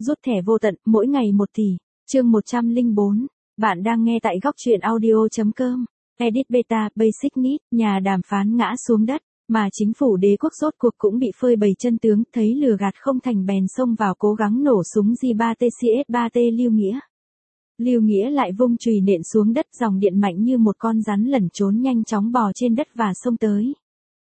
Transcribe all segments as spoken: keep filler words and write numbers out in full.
rút thẻ vô tận, mỗi ngày một tỷ. Chương một trăm lẻ bốn. Bạn đang nghe tại góc truyện audio.com. Edit Beta, Basic Need, nhà đàm phán ngã xuống đất, mà chính phủ đế quốc rốt cuộc cũng bị phơi bày chân tướng, thấy lừa gạt không thành bèn xông vào cố gắng nổ súng J ba T C S ba T Lưu Nghĩa. Lưu Nghĩa lại vung chùy nện xuống đất, dòng điện mạnh như một con rắn lẩn trốn nhanh chóng bò trên đất và xông tới.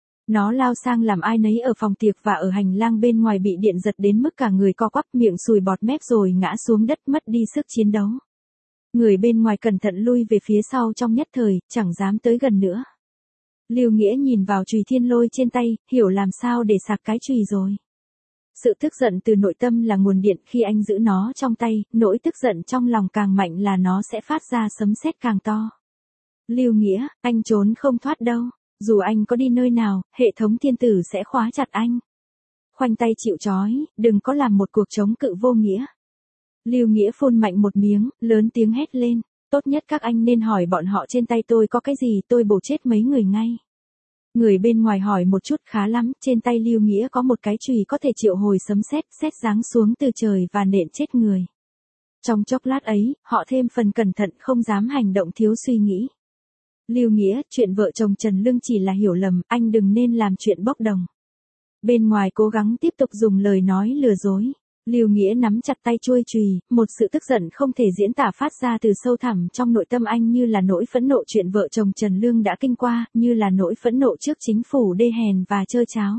Nó lao sang làm ai nấy ở phòng tiệc và ở hành lang bên ngoài bị điện giật đến mức cả người co quắp, miệng sùi bọt mép rồi ngã xuống đất, mất đi sức chiến đấu. Người bên ngoài cẩn thận lui về phía sau trong nhất thời, chẳng dám tới gần nữa. Lưu Nghĩa nhìn vào chùy thiên lôi trên tay, hiểu làm sao để sạc cái chùy rồi. Sự tức giận từ nội tâm là nguồn điện, khi anh giữ nó trong tay, nỗi tức giận trong lòng càng mạnh là nó sẽ phát ra sấm sét càng to. Lưu Nghĩa, anh trốn không thoát đâu. Dù anh có đi nơi nào, hệ thống thiên tử sẽ khóa chặt anh. Khoanh tay chịu trói, đừng có làm một cuộc chống cự vô nghĩa. Lưu Nghĩa phun mạnh một miếng, lớn tiếng hét lên. Tốt nhất các anh nên hỏi bọn họ trên tay tôi có cái gì, tôi bổ chết mấy người ngay. Người bên ngoài hỏi một chút, khá lắm, trên tay Lưu Nghĩa có một cái chùy có thể triệu hồi sấm sét, sét giáng xuống từ trời và nện chết người. Trong chốc lát ấy, họ thêm phần cẩn thận, không dám hành động thiếu suy nghĩ. Lưu Nghĩa, chuyện vợ chồng Trần Lương chỉ là hiểu lầm, anh đừng nên làm chuyện bốc đồng. Bên ngoài cố gắng tiếp tục dùng lời nói lừa dối. Lưu Nghĩa nắm chặt tay chuôi chùy, một sự tức giận không thể diễn tả phát ra từ sâu thẳm trong nội tâm anh, như là nỗi phẫn nộ chuyện vợ chồng Trần Lương đã kinh qua, như là nỗi phẫn nộ trước chính phủ đê hèn và trơ tráo.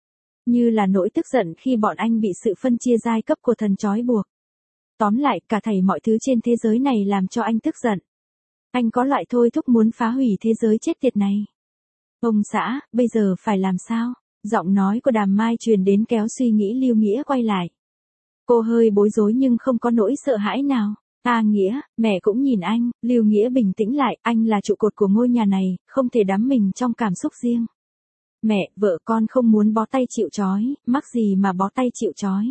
Như là nỗi tức giận khi bọn anh bị sự phân chia giai cấp của thần trói buộc. Tóm lại, cả thảy mọi thứ trên thế giới này làm cho anh tức giận. Anh có loại thôi thúc muốn phá hủy thế giới chết tiệt này. Ông xã, bây giờ phải làm sao? Giọng nói của Đàm Mai truyền đến kéo suy nghĩ Lưu Nghĩa quay lại. Cô hơi bối rối nhưng không có nỗi sợ hãi nào. À Nghĩa, mẹ cũng nhìn anh. Lưu Nghĩa bình tĩnh lại, anh là trụ cột của ngôi nhà này, không thể đắm mình trong cảm xúc riêng. Mẹ, vợ con không muốn bó tay chịu trói, mắc gì mà bó tay chịu trói.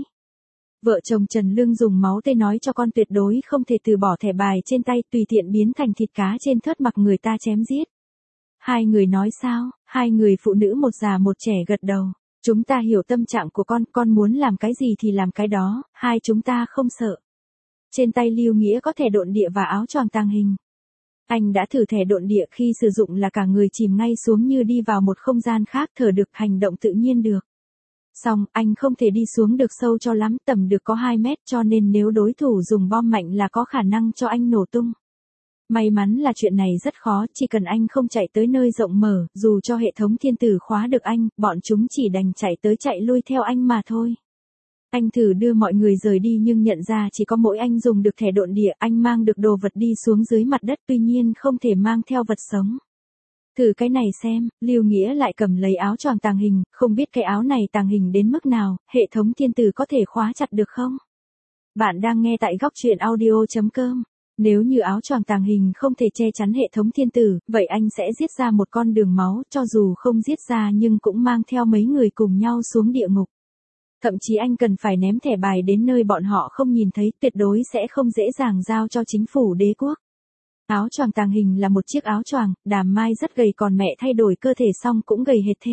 Vợ chồng Trần Lương dùng máu tươi nói cho con tuyệt đối không thể từ bỏ thẻ bài trên tay, tùy tiện biến thành thịt cá trên thớt mặc người ta chém giết. Hai người nói sao? Hai người phụ nữ một già một trẻ gật đầu. Chúng ta hiểu tâm trạng của con, con muốn làm cái gì thì làm cái đó, hai chúng ta không sợ. Trên tay Lưu Nghĩa có thẻ độn địa và áo choàng tàng hình. Anh đã thử thẻ độn địa, khi sử dụng là cả người chìm ngay xuống như đi vào một không gian khác, thở được, hành động tự nhiên được. Xong, anh không thể đi xuống được sâu cho lắm, tầm được có hai mét, cho nên nếu đối thủ dùng bom mạnh là có khả năng cho anh nổ tung. May mắn là chuyện này rất khó, chỉ cần anh không chạy tới nơi rộng mở, dù cho hệ thống thiên tử khóa được anh, bọn chúng chỉ đành chạy tới chạy lui theo anh mà thôi. Anh thử đưa mọi người rời đi nhưng nhận ra chỉ có mỗi anh dùng được thẻ độn địa, anh mang được đồ vật đi xuống dưới mặt đất, tuy nhiên không thể mang theo vật sống. Thử cái này xem, Lưu Nghĩa lại cầm lấy áo choàng tàng hình, không biết cái áo này tàng hình đến mức nào, hệ thống thiên tử có thể khóa chặt được không? Bạn đang nghe tại góc truyện audio.com. Nếu như áo choàng tàng hình không thể che chắn hệ thống thiên tử, vậy anh sẽ giết ra một con đường máu, cho dù không giết ra nhưng cũng mang theo mấy người cùng nhau xuống địa ngục. Thậm chí anh cần phải ném thẻ bài đến nơi bọn họ không nhìn thấy, tuyệt đối sẽ không dễ dàng giao cho chính phủ đế quốc. Áo choàng tàng hình là một chiếc áo choàng, Đàm Mai rất gầy còn mẹ thay đổi cơ thể xong cũng gầy hệt thế.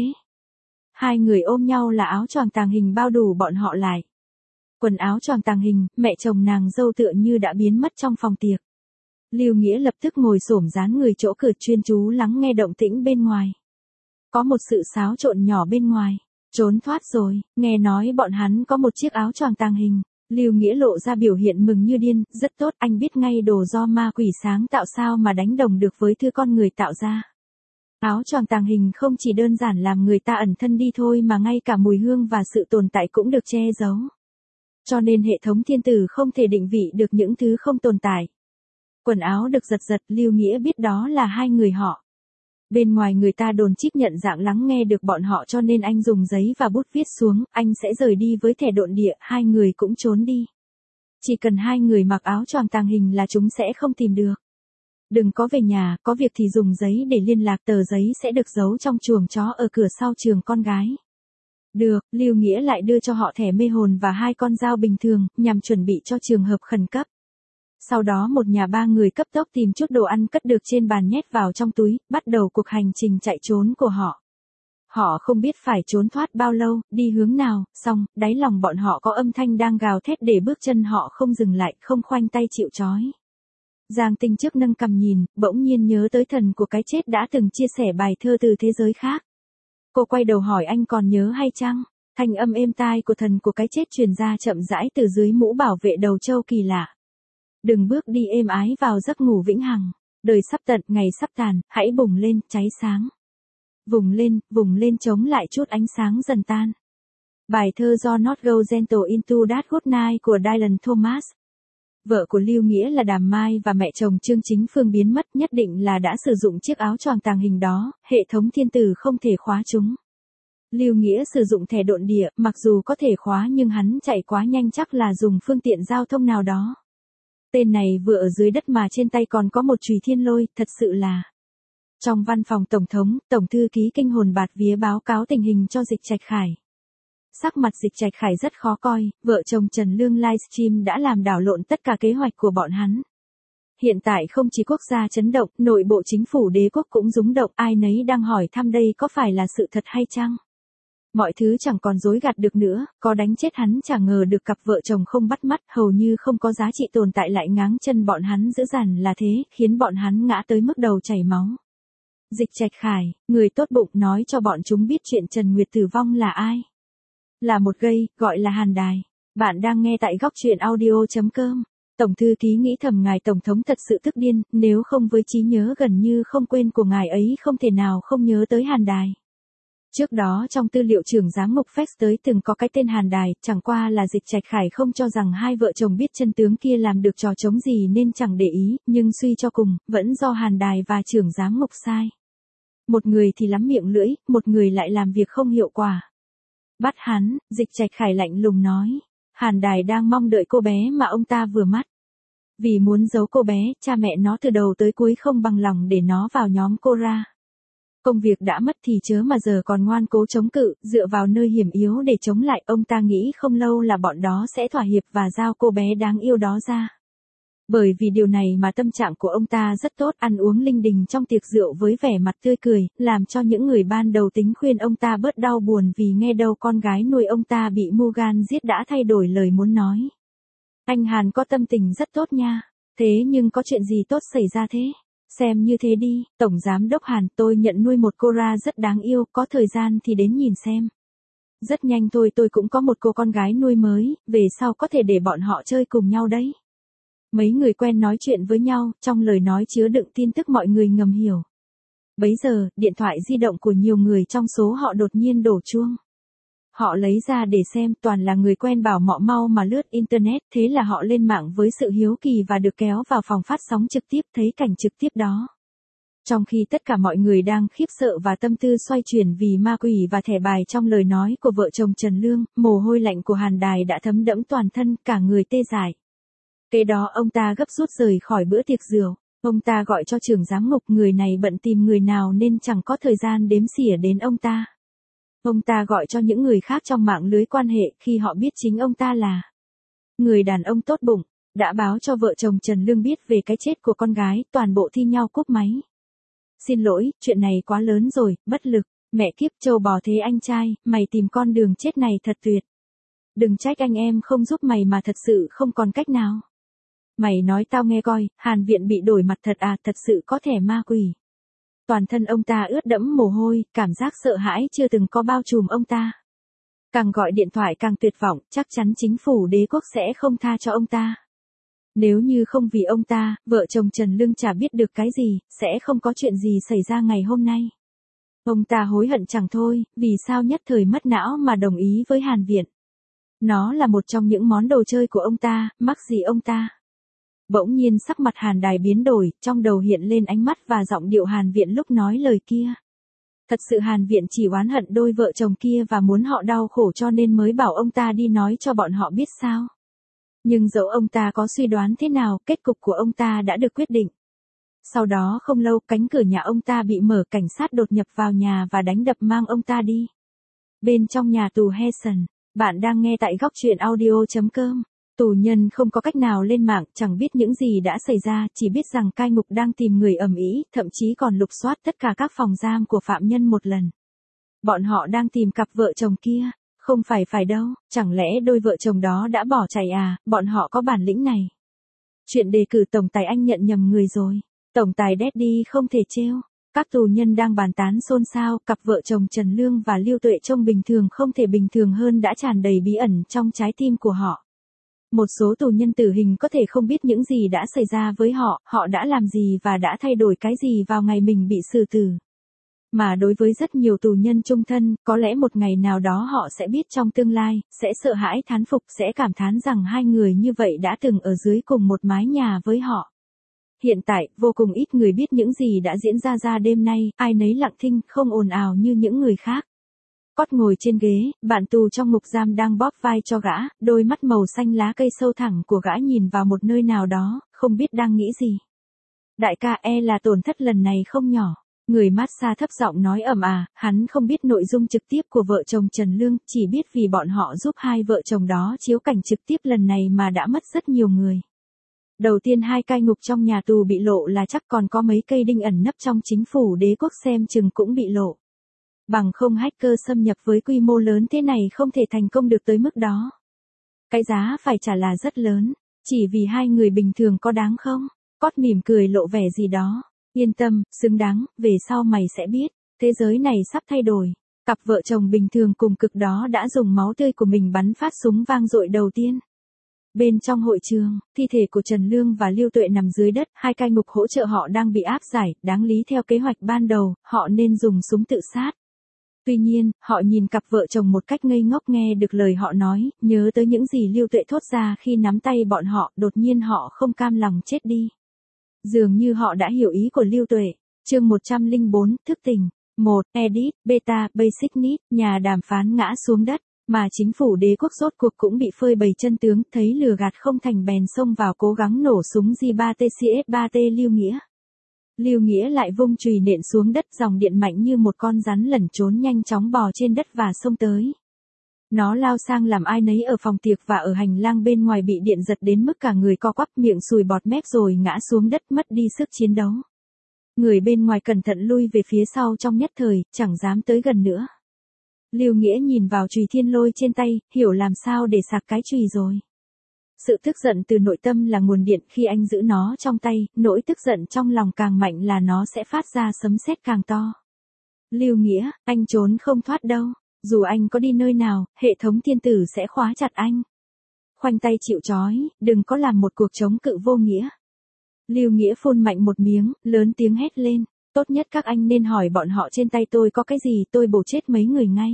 Hai người ôm nhau là áo choàng tàng hình bao đủ bọn họ lại. Quần áo choàng tàng hình, mẹ chồng nàng dâu tựa như đã biến mất trong phòng tiệc. Lưu Nghĩa lập tức ngồi xổm dán người chỗ cửa, chuyên chú lắng nghe động tĩnh bên ngoài. Có một sự xáo trộn nhỏ bên ngoài. Trốn thoát rồi, nghe nói bọn hắn có một chiếc áo choàng tàng hình. Lưu Nghĩa lộ ra biểu hiện mừng như điên, rất tốt, anh biết ngay đồ do ma quỷ sáng tạo sao mà đánh đồng được với thứ con người tạo ra. Áo choàng tàng hình không chỉ đơn giản làm người ta ẩn thân đi thôi mà ngay cả mùi hương và sự tồn tại cũng được che giấu. Cho nên hệ thống thiên tử không thể định vị được những thứ không tồn tại. Quần áo được giật giật, Lưu Nghĩa biết đó là hai người họ. Bên ngoài người ta đồn chip nhận dạng lắng nghe được bọn họ, cho nên anh dùng giấy và bút viết xuống, anh sẽ rời đi với thẻ độn địa, hai người cũng trốn đi. Chỉ cần hai người mặc áo choàng tàng hình là chúng sẽ không tìm được. Đừng có về nhà, có việc thì dùng giấy để liên lạc, tờ giấy sẽ được giấu trong chuồng chó ở cửa sau trường con gái. Được, Lưu Nghĩa lại đưa cho họ thẻ mê hồn và hai con dao bình thường, nhằm chuẩn bị cho trường hợp khẩn cấp. Sau đó một nhà ba người cấp tốc tìm chút đồ ăn cất được trên bàn nhét vào trong túi, bắt đầu cuộc hành trình chạy trốn của họ. Họ không biết phải trốn thoát bao lâu, đi hướng nào, xong, đáy lòng bọn họ có âm thanh đang gào thét để bước chân họ không dừng lại, không khoanh tay chịu trói. Giang Tinh trước nâng cằm nhìn, bỗng nhiên nhớ tới thần của cái chết đã từng chia sẻ bài thơ từ thế giới khác. Cô quay đầu hỏi anh còn nhớ hay chăng? Thanh âm êm tai của thần của cái chết truyền ra chậm rãi từ dưới mũ bảo vệ đầu trâu kỳ lạ. Đừng bước đi êm ái vào giấc ngủ vĩnh hằng. Đời sắp tận, ngày sắp tàn, hãy bùng lên, cháy sáng. Vùng lên, vùng lên chống lại chút ánh sáng dần tan. Bài thơ do Not Go Gentle Into That Good Night của Dylan Thomas. Vợ của Lưu Nghĩa là Đàm Mai và mẹ chồng Trương Chính Phương biến mất, nhất định là đã sử dụng chiếc áo choàng tàng hình đó, hệ thống thiên tử không thể khóa chúng. Lưu Nghĩa sử dụng thẻ độn địa, mặc dù có thể khóa nhưng hắn chạy quá nhanh, chắc là dùng phương tiện giao thông nào đó. Tên này vừa ở dưới đất mà trên tay còn có một chùy thiên lôi, thật sự là. Trong văn phòng Tổng thống, Tổng thư ký kinh hồn bạt vía báo cáo tình hình cho Dịch Trạch Khải. Sắc mặt Dịch Trạch Khải rất khó coi, vợ chồng Trần Lương livestream đã làm đảo lộn tất cả kế hoạch của bọn hắn. Hiện tại không chỉ quốc gia chấn động, nội bộ chính phủ đế quốc cũng rúng động, ai nấy đang hỏi thăm đây có phải là sự thật hay chăng? Mọi thứ chẳng còn dối gạt được nữa, có đánh chết hắn chả ngờ được cặp vợ chồng không bắt mắt, hầu như không có giá trị tồn tại lại ngáng chân bọn hắn dữ dằn là thế, khiến bọn hắn ngã tới mức đầu chảy máu. Dịch Trạch Khải, người tốt bụng nói cho bọn chúng biết chuyện Trần Nguyệt tử vong là ai. Là một gay, gọi là Hàn Đài. Bạn đang nghe tại góc truyện audio chấm com. Tổng thư ký nghĩ thầm ngài Tổng thống thật sự tức điên, nếu không với trí nhớ gần như không quên của ngài ấy không thể nào không nhớ tới Hàn Đài. Trước đó trong tư liệu trưởng giám mục Fex tới từng có cái tên Hàn Đài, chẳng qua là Dịch Trạch Khải không cho rằng hai vợ chồng biết chân tướng kia làm được trò chống gì nên chẳng để ý, nhưng suy cho cùng, vẫn do Hàn Đài và trưởng giám mục sai. Một người thì lắm miệng lưỡi, một người lại làm việc không hiệu quả. Bắt hắn, Dịch Trạch Khải lạnh lùng nói. Hàn Đài đang mong đợi cô bé mà ông ta vừa mắt. Vì muốn giấu cô bé, cha mẹ nó từ đầu tới cuối không bằng lòng để nó vào nhóm cô ra. Công việc đã mất thì chớ mà giờ còn ngoan cố chống cự, dựa vào nơi hiểm yếu để chống lại, ông ta nghĩ không lâu là bọn đó sẽ thỏa hiệp và giao cô bé đáng yêu đó ra. Bởi vì điều này mà tâm trạng của ông ta rất tốt, ăn uống linh đình trong tiệc rượu với vẻ mặt tươi cười, làm cho những người ban đầu tính khuyên ông ta bớt đau buồn vì nghe đâu con gái nuôi ông ta bị Mugan giết đã thay đổi lời muốn nói. Anh Hàn có tâm tình rất tốt nha, thế nhưng có chuyện gì tốt xảy ra thế? Xem như thế đi, Tổng Giám đốc Hàn, tôi nhận nuôi một cô ra rất đáng yêu, có thời gian thì đến nhìn xem. Rất nhanh thôi, tôi cũng có một cô con gái nuôi mới, về sau có thể để bọn họ chơi cùng nhau đấy. Mấy người quen nói chuyện với nhau, trong lời nói chứa đựng tin tức mọi người ngầm hiểu. Bấy giờ, điện thoại di động của nhiều người trong số họ đột nhiên đổ chuông. Họ lấy ra để xem, toàn là người quen bảo họ mau mà lướt internet, thế là họ lên mạng với sự hiếu kỳ và được kéo vào phòng phát sóng trực tiếp thấy cảnh trực tiếp đó. Trong khi tất cả mọi người đang khiếp sợ và tâm tư xoay chuyển vì ma quỷ và thẻ bài trong lời nói của vợ chồng Trần Lương, mồ hôi lạnh của Hàn Đài đã thấm đẫm toàn thân, cả người tê dại. Kế đó ông ta gấp rút rời khỏi bữa tiệc rượu, ông ta gọi cho trưởng giám mục, người này bận tìm người nào nên chẳng có thời gian đếm xỉa đến ông ta. Ông ta gọi cho những người khác trong mạng lưới quan hệ, khi họ biết chính ông ta là người đàn ông tốt bụng, đã báo cho vợ chồng Trần Lương biết về cái chết của con gái, toàn bộ thi nhau cúp máy. Xin lỗi, chuyện này quá lớn rồi, bất lực, mẹ kiếp trâu bò thế anh trai, mày tìm con đường chết này thật tuyệt. Đừng trách anh em không giúp mày mà thật sự không còn cách nào. Mày nói tao nghe coi, Hàn Viện bị đổi mặt thật à, thật sự có thẻ ma quỷ. Toàn thân ông ta ướt đẫm mồ hôi, cảm giác sợ hãi chưa từng có bao trùm ông ta. Càng gọi điện thoại càng tuyệt vọng, chắc chắn chính phủ đế quốc sẽ không tha cho ông ta. Nếu như không vì ông ta, vợ chồng Trần Lương chả biết được cái gì, sẽ không có chuyện gì xảy ra ngày hôm nay. Ông ta hối hận chẳng thôi, vì sao nhất thời mất não mà đồng ý với Hàn Viện. Nó là một trong những món đồ chơi của ông ta, mắc gì ông ta. Bỗng nhiên sắc mặt Hàn Đài biến đổi, trong đầu hiện lên ánh mắt và giọng điệu Hàn Viện lúc nói lời kia. Thật sự Hàn Viện chỉ oán hận đôi vợ chồng kia và muốn họ đau khổ cho nên mới bảo ông ta đi nói cho bọn họ biết sao. Nhưng dẫu ông ta có suy đoán thế nào, kết cục của ông ta đã được quyết định. Sau đó không lâu, cánh cửa nhà ông ta bị mở, cảnh sát đột nhập vào nhà và đánh đập mang ông ta đi. Bên trong nhà tù Hessen, bạn đang nghe tại góc truyện audio chấm com. Tù nhân không có cách nào lên mạng, chẳng biết những gì đã xảy ra, chỉ biết rằng cai ngục đang tìm người ầm ĩ, thậm chí còn lục soát tất cả các phòng giam của phạm nhân một lần. Bọn họ đang tìm cặp vợ chồng kia. Không phải phải đâu, chẳng lẽ đôi vợ chồng đó đã bỏ chạy à, bọn họ có bản lĩnh này. Chuyện đề cử tổng tài anh nhận nhầm người rồi. Tổng tài Daddy không thể trêu. Các tù nhân đang bàn tán xôn xao, cặp vợ chồng Trần Lương và Lưu Tuệ trông bình thường không thể bình thường hơn đã tràn đầy bí ẩn trong trái tim của họ. Một số tù nhân tử hình có thể không biết những gì đã xảy ra với họ, họ đã làm gì và đã thay đổi cái gì vào ngày mình bị xử tử. Mà đối với rất nhiều tù nhân chung thân, có lẽ một ngày nào đó họ sẽ biết trong tương lai, sẽ sợ hãi thán phục, sẽ cảm thán rằng hai người như vậy đã từng ở dưới cùng một mái nhà với họ. Hiện tại, vô cùng ít người biết những gì đã diễn ra ra đêm nay, ai nấy lặng thinh, không ồn ào như những người khác. Cót ngồi trên ghế, bạn tù trong ngục giam đang bóp vai cho gã, đôi mắt màu xanh lá cây sâu thẳng của gã nhìn vào một nơi nào đó, không biết đang nghĩ gì. Đại ca e là tổn thất lần này không nhỏ. Người massage thấp giọng nói ầm à, hắn không biết nội dung trực tiếp của vợ chồng Trần Lương, chỉ biết vì bọn họ giúp hai vợ chồng đó chiếu cảnh trực tiếp lần này mà đã mất rất nhiều người. Đầu tiên hai cai ngục trong nhà tù bị lộ là chắc, còn có mấy cây đinh ẩn nấp trong chính phủ đế quốc xem chừng cũng bị lộ. Bằng không hacker xâm nhập với quy mô lớn thế này không thể thành công được tới mức đó. Cái giá phải trả là rất lớn, chỉ vì hai người bình thường có đáng không? Cót mỉm cười lộ vẻ gì đó. Yên tâm, xứng đáng, về sau mày sẽ biết, thế giới này sắp thay đổi. Cặp vợ chồng bình thường cùng cực đó đã dùng máu tươi của mình bắn phát súng vang dội đầu tiên. Bên trong hội trường, thi thể của Trần Lương và Lưu Tuệ nằm dưới đất, hai cai ngục hỗ trợ họ đang bị áp giải, đáng lý theo kế hoạch ban đầu, họ nên dùng súng tự sát. Tuy nhiên, họ nhìn cặp vợ chồng một cách ngây ngốc nghe được lời họ nói, nhớ tới những gì Lưu Tuệ thốt ra khi nắm tay bọn họ, đột nhiên họ không cam lòng chết đi. Dường như họ đã hiểu ý của Lưu Tuệ. Chương một trăm lẻ bốn, thức tỉnh. một. Edit, Beta, Basic Need, nhà đàm phán ngã xuống đất, mà chính phủ đế quốc rốt cuộc cũng bị phơi bày chân tướng, thấy lừa gạt không thành bèn xông vào cố gắng nổ súng G ba T C S ba T Lưu Nghĩa. Lưu Nghĩa lại vung chùy nện xuống đất, dòng điện mạnh như một con rắn lẩn trốn nhanh chóng bò trên đất và xông tới. Nó lao sang làm ai nấy ở phòng tiệc và ở hành lang bên ngoài bị điện giật đến mức cả người co quắp, miệng sùi bọt mép rồi ngã xuống đất, mất đi sức chiến đấu. Người bên ngoài cẩn thận lui về phía sau trong nhất thời, chẳng dám tới gần nữa. Lưu Nghĩa nhìn vào chùy thiên lôi trên tay, hiểu làm sao để sạc cái chùy rồi. Sự tức giận từ nội tâm là nguồn điện, khi anh giữ nó trong tay, nỗi tức giận trong lòng càng mạnh là nó sẽ phát ra sấm sét càng to. Lưu Nghĩa, anh trốn không thoát đâu. Dù anh có đi nơi nào, hệ thống thiên tử sẽ khóa chặt anh. Khoanh tay chịu trói, đừng có làm một cuộc chống cự vô nghĩa. Lưu Nghĩa phun mạnh một miếng, lớn tiếng hét lên. Tốt nhất các anh nên hỏi bọn họ trên tay tôi có cái gì, tôi bổ chết mấy người ngay.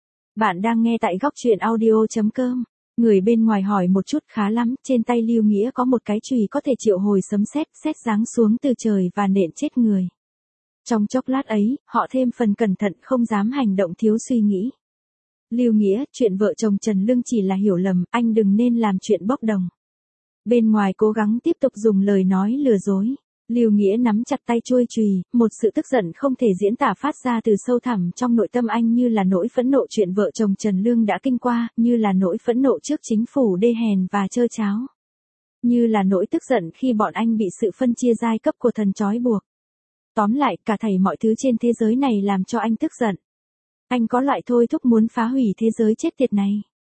Bạn đang nghe tại góc truyện audio chấm com. Người bên ngoài hỏi một chút, khá lắm, trên tay Lưu Nghĩa có một cái chùy có thể triệu hồi sấm sét, sét giáng xuống từ trời và nện chết người. Trong chốc lát ấy, họ thêm phần cẩn thận, không dám hành động thiếu suy nghĩ. Lưu Nghĩa, chuyện vợ chồng Trần Lương chỉ là hiểu lầm, anh đừng nên làm chuyện bốc đồng. Bên ngoài cố gắng tiếp tục dùng lời nói lừa dối. Lưu Nghĩa nắm chặt tay chuôi chùy, một sự tức giận không thể diễn tả phát ra từ sâu thẳm trong nội tâm anh, như là nỗi phẫn nộ chuyện vợ chồng Trần Lương đã kinh qua, như là nỗi phẫn nộ trước chính phủ đê hèn và trơ tráo. Như là nỗi tức giận khi bọn anh bị sự phân chia giai cấp của thần trói buộc. Tóm lại, cả thảy mọi thứ trên thế giới này làm cho anh tức giận. Anh có loại thôi thúc muốn phá hủy thế giới chết tiệt này.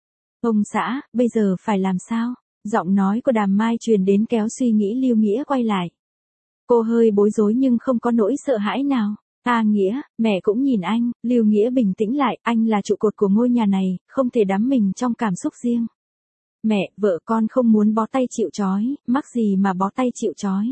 Ông xã, bây giờ phải làm sao? Giọng nói của Đàm Mai truyền đến kéo suy nghĩ Lưu Nghĩa quay lại. Cô hơi bối rối nhưng không có nỗi sợ hãi nào. À Nghĩa, mẹ cũng nhìn anh. Lưu Nghĩa bình tĩnh lại, anh là trụ cột của ngôi nhà này, không thể đắm mình trong cảm xúc riêng. Mẹ, vợ con không muốn bó tay chịu trói, mắc gì mà bó tay chịu trói.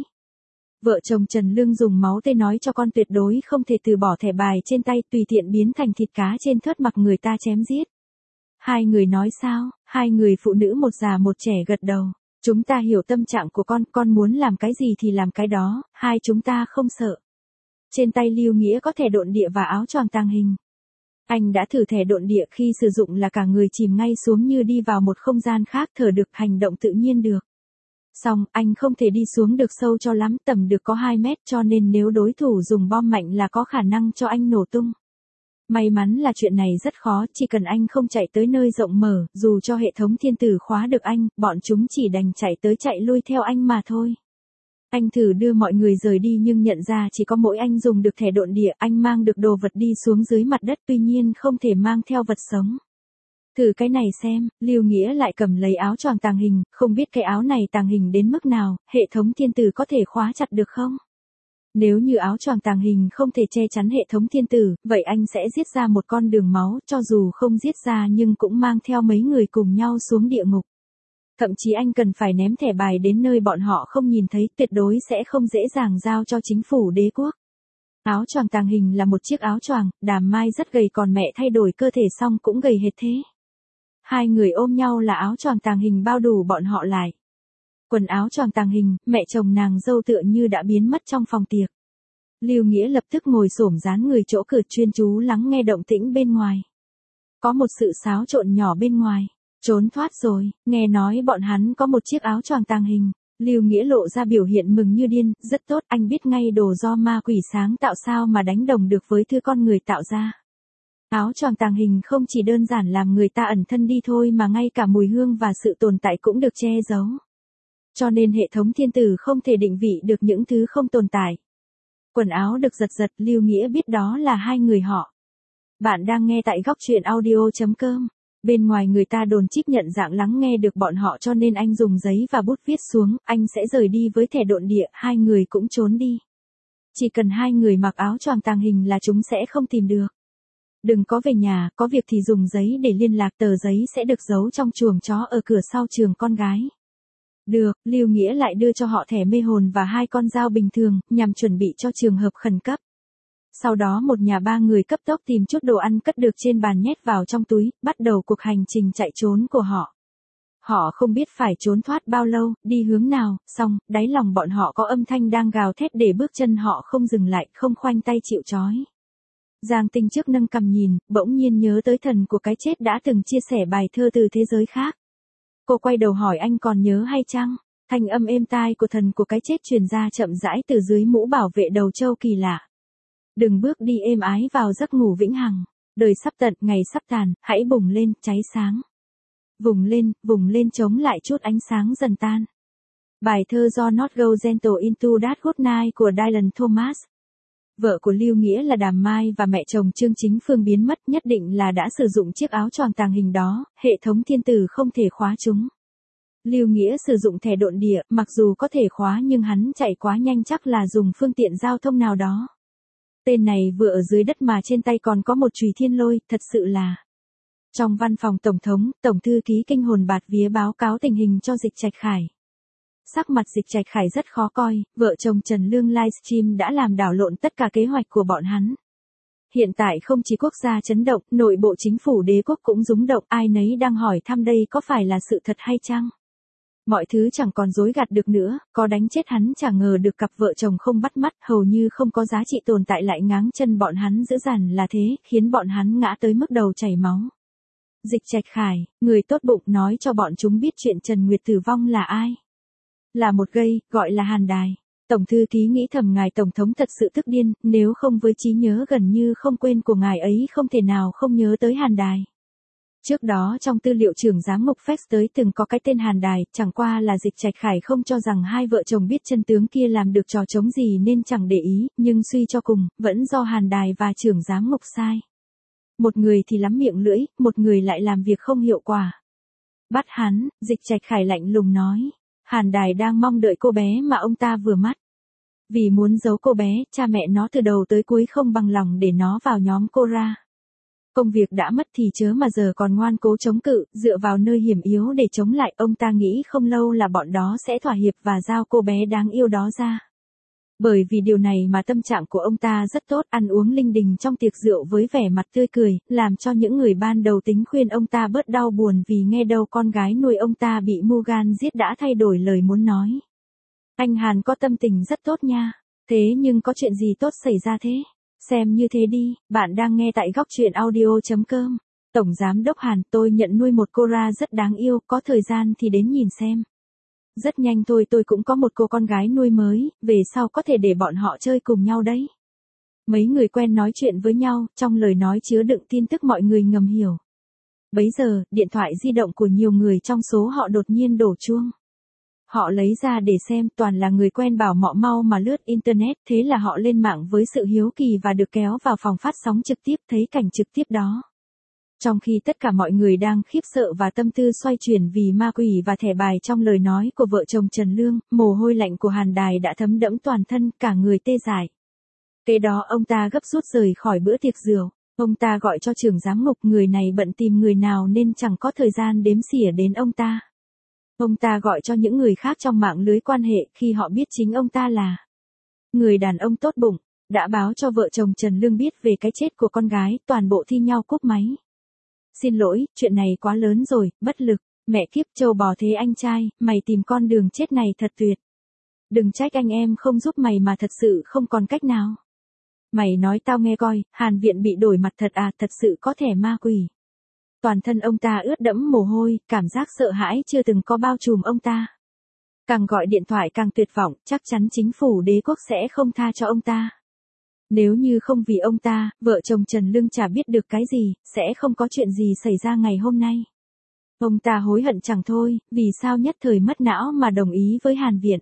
Vợ chồng Trần Lương dùng máu tươi nói cho con tuyệt đối không thể từ bỏ thẻ bài trên tay, tùy tiện biến thành thịt cá trên thớt mặc người ta chém giết. Hai người nói sao? Hai người phụ nữ một già một trẻ gật đầu. Chúng ta hiểu tâm trạng của con, con muốn làm cái gì thì làm cái đó, hai chúng ta không sợ. Trên tay Lưu Nghĩa có thẻ độn địa và áo choàng tàng hình. Anh đã thử thẻ độn địa, khi sử dụng là cả người chìm ngay xuống như đi vào một không gian khác, thở được, hành động tự nhiên được. Xong, anh không thể đi xuống được sâu cho lắm, tầm được có hai mét, cho nên nếu đối thủ dùng bom mạnh là có khả năng cho anh nổ tung. May mắn là chuyện này rất khó, chỉ cần anh không chạy tới nơi rộng mở, dù cho hệ thống thiên tử khóa được anh, bọn chúng chỉ đành chạy tới chạy lui theo anh mà thôi. Anh thử đưa mọi người rời đi nhưng nhận ra chỉ có mỗi anh dùng được thẻ độn địa, anh mang được đồ vật đi xuống dưới mặt đất tuy nhiên không thể mang theo vật sống. Thử cái này xem, Lưu Nghĩa lại cầm lấy áo choàng tàng hình, không biết cái áo này tàng hình đến mức nào, hệ thống thiên tử có thể khóa chặt được không? Nếu như áo choàng tàng hình không thể che chắn hệ thống thiên tử, vậy anh sẽ giết ra một con đường máu, cho dù không giết ra nhưng cũng mang theo mấy người cùng nhau xuống địa ngục. Thậm chí anh cần phải ném thẻ bài đến nơi bọn họ không nhìn thấy, tuyệt đối sẽ không dễ dàng giao cho chính phủ đế quốc. Áo choàng tàng hình là một chiếc áo choàng, Đàm Mai rất gầy còn mẹ thay đổi cơ thể xong cũng gầy hệt thế. Hai người ôm nhau là áo choàng tàng hình bao đủ bọn họ lại. Quần áo choàng tàng hình, mẹ chồng nàng dâu tựa như đã biến mất trong phòng tiệc. Lưu Nghĩa lập tức ngồi xổm dán người chỗ cửa chuyên chú lắng nghe động tĩnh bên ngoài. Có một sự xáo trộn nhỏ bên ngoài. Trốn thoát rồi, nghe nói bọn hắn có một chiếc áo choàng tàng hình. Lưu Nghĩa lộ ra biểu hiện mừng như điên, rất tốt, anh biết ngay đồ do ma quỷ sáng tạo sao mà đánh đồng được với thứ con người tạo ra. Áo choàng tàng hình không chỉ đơn giản làm người ta ẩn thân đi thôi mà ngay cả mùi hương và sự tồn tại cũng được che giấu. Cho nên hệ thống thiên tử không thể định vị được những thứ không tồn tại. Quần áo được giật giật, Lưu Nghĩa biết đó là hai người họ. Bạn đang nghe tại góc truyện audio chấm com. Bên ngoài người ta đồn chip nhận dạng lắng nghe được bọn họ cho nên anh dùng giấy và bút viết xuống, anh sẽ rời đi với thẻ độn địa, hai người cũng trốn đi. Chỉ cần hai người mặc áo choàng tàng hình là chúng sẽ không tìm được. Đừng có về nhà, có việc thì dùng giấy để liên lạc, tờ giấy sẽ được giấu trong chuồng chó ở cửa sau trường con gái. Được, Lưu Nghĩa lại đưa cho họ thẻ mê hồn và hai con dao bình thường, nhằm chuẩn bị cho trường hợp khẩn cấp. Sau đó một nhà ba người cấp tốc tìm chút đồ ăn cất được trên bàn nhét vào trong túi, bắt đầu cuộc hành trình chạy trốn của họ. Họ không biết phải trốn thoát bao lâu, đi hướng nào, xong, đáy lòng bọn họ có âm thanh đang gào thét để bước chân họ không dừng lại, không khoanh tay chịu trói. Giang Tinh trước nâng cằm nhìn, bỗng nhiên nhớ tới thần của cái chết đã từng chia sẻ bài thơ từ thế giới khác. Cô quay đầu hỏi anh còn nhớ hay chăng? Thanh âm êm tai của thần của cái chết truyền ra chậm rãi từ dưới mũ bảo vệ đầu trâu kỳ lạ. Đừng bước đi êm ái vào giấc ngủ vĩnh hằng. Đời sắp tận, ngày sắp tàn, hãy bùng lên, cháy sáng. Vùng lên, vùng lên chống lại chút ánh sáng dần tan. Bài thơ do Not Go Gentle Into That Good Night của Dylan Thomas. Vợ của Lưu Nghĩa là Đàm Mai và mẹ chồng Trương Chính Phương biến mất, nhất định là đã sử dụng chiếc áo choàng tàng hình đó, hệ thống thiên tử không thể khóa chúng. Lưu Nghĩa sử dụng thẻ độn địa, mặc dù có thể khóa nhưng hắn chạy quá nhanh, chắc là dùng phương tiện giao thông nào đó. Tên này vừa ở dưới đất mà trên tay còn có một chùy thiên lôi, thật sự là. Trong văn phòng Tổng thống, Tổng thư ký kinh hồn bạt vía báo cáo tình hình cho Dịch Trạch Khải. Sắc mặt Dịch Trạch Khải rất khó coi, vợ chồng Trần Lương livestream đã làm đảo lộn tất cả kế hoạch của bọn hắn. Hiện tại không chỉ quốc gia chấn động, nội bộ chính phủ đế quốc cũng rúng động, ai nấy đang hỏi thăm đây có phải là sự thật hay chăng? Mọi thứ chẳng còn dối gạt được nữa, có đánh chết hắn chẳng ngờ được cặp vợ chồng không bắt mắt, hầu như không có giá trị tồn tại lại ngáng chân bọn hắn dữ dằn là thế, khiến bọn hắn ngã tới mức đầu chảy máu. Dịch Trạch Khải, người tốt bụng nói cho bọn chúng biết chuyện Trần Nguyệt tử vong là ai. Là một gây, gọi là Hàn Đài. Tổng thư ký nghĩ thầm ngài Tổng thống thật sự tức điên, nếu không với trí nhớ gần như không quên của ngài ấy không thể nào không nhớ tới Hàn Đài. Trước đó trong tư liệu trưởng giám mục Fex tới từng có cái tên Hàn Đài, chẳng qua là Dịch Trạch Khải không cho rằng hai vợ chồng biết chân tướng kia làm được trò chống gì nên chẳng để ý, nhưng suy cho cùng, vẫn do Hàn Đài và trưởng giám mục sai. Một người thì lắm miệng lưỡi, một người lại làm việc không hiệu quả. Bắt hắn, Dịch Trạch Khải lạnh lùng nói. Hàn Đài đang mong đợi cô bé mà ông ta vừa mắt. Vì muốn giấu cô bé, cha mẹ nó từ đầu tới cuối không bằng lòng để nó vào nhóm cô ra. Công việc đã mất thì chớ mà giờ còn ngoan cố chống cự, dựa vào nơi hiểm yếu để chống lại, ông ta nghĩ không lâu là bọn đó sẽ thỏa hiệp và giao cô bé đáng yêu đó ra. Bởi vì điều này mà tâm trạng của ông ta rất tốt, ăn uống linh đình trong tiệc rượu với vẻ mặt tươi cười, làm cho những người ban đầu tính khuyên ông ta bớt đau buồn vì nghe đâu con gái nuôi ông ta bị Mugan giết đã thay đổi lời muốn nói. Anh Hàn có tâm tình rất tốt nha, thế nhưng có chuyện gì tốt xảy ra thế? Xem như thế đi, bạn đang nghe tại góc truyện audio chấm com. Tổng Giám đốc Hàn, tôi nhận nuôi một cô ra rất đáng yêu, có thời gian thì đến nhìn xem. Rất nhanh thôi, tôi cũng có một cô con gái nuôi mới, về sau có thể để bọn họ chơi cùng nhau đấy. Mấy người quen nói chuyện với nhau, trong lời nói chứa đựng tin tức mọi người ngầm hiểu. Bấy giờ, điện thoại di động của nhiều người trong số họ đột nhiên đổ chuông. Họ lấy ra để xem, toàn là người quen bảo mọ mau mà lướt internet, thế là họ lên mạng với sự hiếu kỳ và được kéo vào phòng phát sóng trực tiếp thấy cảnh trực tiếp đó. Trong khi tất cả mọi người đang khiếp sợ và tâm tư xoay chuyển vì ma quỷ và thẻ bài trong lời nói của vợ chồng Trần Lương, mồ hôi lạnh của Hàn Đài đã thấm đẫm toàn thân, cả người tê dại. Kế đó ông ta gấp rút rời khỏi bữa tiệc rượu. Ông ta gọi cho trưởng giám ngục, người này bận tìm người nào nên chẳng có thời gian đếm xỉa đến ông ta. Ông ta gọi cho những người khác trong mạng lưới quan hệ khi họ biết chính ông ta là người đàn ông tốt bụng, đã báo cho vợ chồng Trần Lương biết về cái chết của con gái, toàn bộ thi nhau cúp máy. Xin lỗi, chuyện này quá lớn rồi, bất lực, mẹ kiếp trâu bò thế anh trai, mày tìm con đường chết này thật tuyệt. Đừng trách anh em không giúp mày mà thật sự không còn cách nào. Mày nói tao nghe coi, Hàn Viện bị đổi mặt thật à, thật sự có thẻ ma quỷ. Toàn thân ông ta ướt đẫm mồ hôi, cảm giác sợ hãi chưa từng có bao trùm ông ta. Càng gọi điện thoại càng tuyệt vọng, chắc chắn chính phủ đế quốc sẽ không tha cho ông ta. Nếu như không vì ông ta, vợ chồng Trần Lương chả biết được cái gì, sẽ không có chuyện gì xảy ra ngày hôm nay. Ông ta hối hận chẳng thôi, vì sao nhất thời mất não mà đồng ý với Hàn Viện.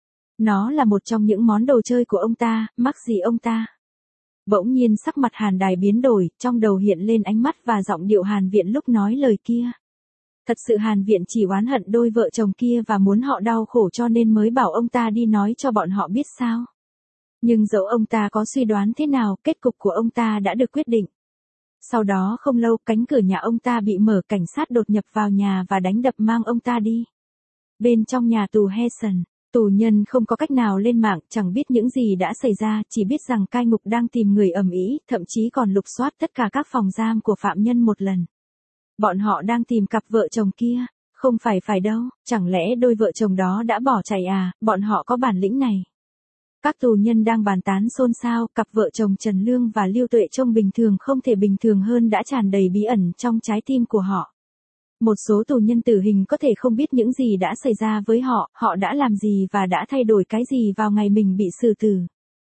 Nó là một trong những món đồ chơi của ông ta, mắc gì ông ta. Bỗng nhiên sắc mặt Hàn Đài biến đổi, trong đầu hiện lên ánh mắt và giọng điệu Hàn Viện lúc nói lời kia. Thật sự Hàn Viện chỉ oán hận đôi vợ chồng kia và muốn họ đau khổ cho nên mới bảo ông ta đi nói cho bọn họ biết sao. Nhưng dẫu ông ta có suy đoán thế nào, kết cục của ông ta đã được quyết định. Sau đó không lâu, cánh cửa nhà ông ta bị mở, cảnh sát đột nhập vào nhà và đánh đập mang ông ta đi. Bên trong nhà tù Hessen, tù nhân không có cách nào lên mạng, chẳng biết những gì đã xảy ra, chỉ biết rằng cai ngục đang tìm người ầm ĩ, thậm chí còn lục soát tất cả các phòng giam của phạm nhân một lần. Bọn họ đang tìm cặp vợ chồng kia, không phải phải đâu, chẳng lẽ đôi vợ chồng đó đã bỏ chạy à, bọn họ có bản lĩnh này. Các tù nhân đang bàn tán xôn xao, cặp vợ chồng Trần Lương và Lưu Tuệ trông bình thường không thể bình thường hơn đã tràn đầy bí ẩn trong trái tim của họ. Một số tù nhân tử hình có thể không biết những gì đã xảy ra với họ, họ đã làm gì và đã thay đổi cái gì vào ngày mình bị xử tử.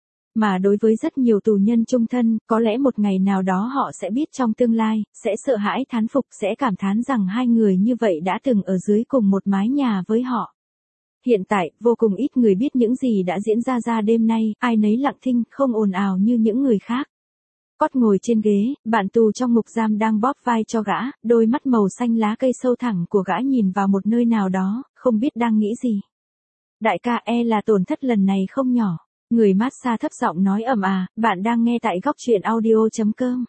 Mà đối với rất nhiều tù nhân chung thân, có lẽ một ngày nào đó họ sẽ biết trong tương lai, sẽ sợ hãi thán phục, sẽ cảm thán rằng hai người như vậy đã từng ở dưới cùng một mái nhà với họ. Hiện tại, vô cùng ít người biết những gì đã diễn ra ra đêm nay, ai nấy lặng thinh, không ồn ào như những người khác. Cót ngồi trên ghế, bạn tù trong ngục giam đang bóp vai cho gã, đôi mắt màu xanh lá cây sâu thẳng của gã nhìn vào một nơi nào đó, không biết đang nghĩ gì. Đại ca, e là tổn thất lần này không nhỏ. Người massage thấp giọng nói ầm à, bạn đang nghe tại góc truyện audio chấm com.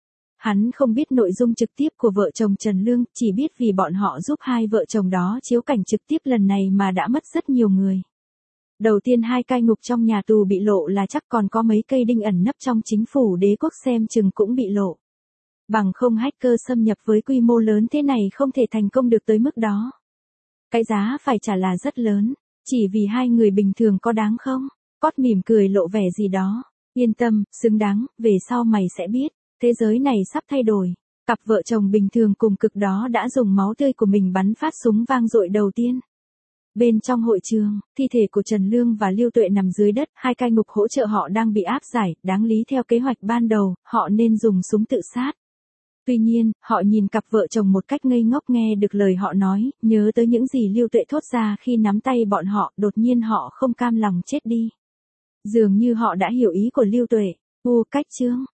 Hắn không biết nội dung trực tiếp của vợ chồng Trần Lương, chỉ biết vì bọn họ giúp hai vợ chồng đó chiếu cảnh trực tiếp lần này mà đã mất rất nhiều người. Đầu tiên hai cai ngục trong nhà tù bị lộ là chắc, còn có mấy cây đinh ẩn nấp trong chính phủ đế quốc xem chừng cũng bị lộ. Bằng không hacker xâm nhập với quy mô lớn thế này không thể thành công được tới mức đó. Cái giá phải trả là rất lớn, chỉ vì hai người bình thường có đáng không? Cót mỉm cười lộ vẻ gì đó. Yên tâm, xứng đáng, về sau mày sẽ biết, thế giới này sắp thay đổi. Cặp vợ chồng bình thường cùng cực đó đã dùng máu tươi của mình bắn phát súng vang dội đầu tiên. Bên trong hội trường, thi thể của Trần Lương và Lưu Tuệ nằm dưới đất, hai cai ngục hỗ trợ họ đang bị áp giải, đáng lý theo kế hoạch ban đầu, họ nên dùng súng tự sát. Tuy nhiên, họ nhìn cặp vợ chồng một cách ngây ngốc nghe được lời họ nói, nhớ tới những gì Lưu Tuệ thốt ra khi nắm tay bọn họ, đột nhiên họ không cam lòng chết đi. Dường như họ đã hiểu ý của Lưu Tuệ. U cách chương.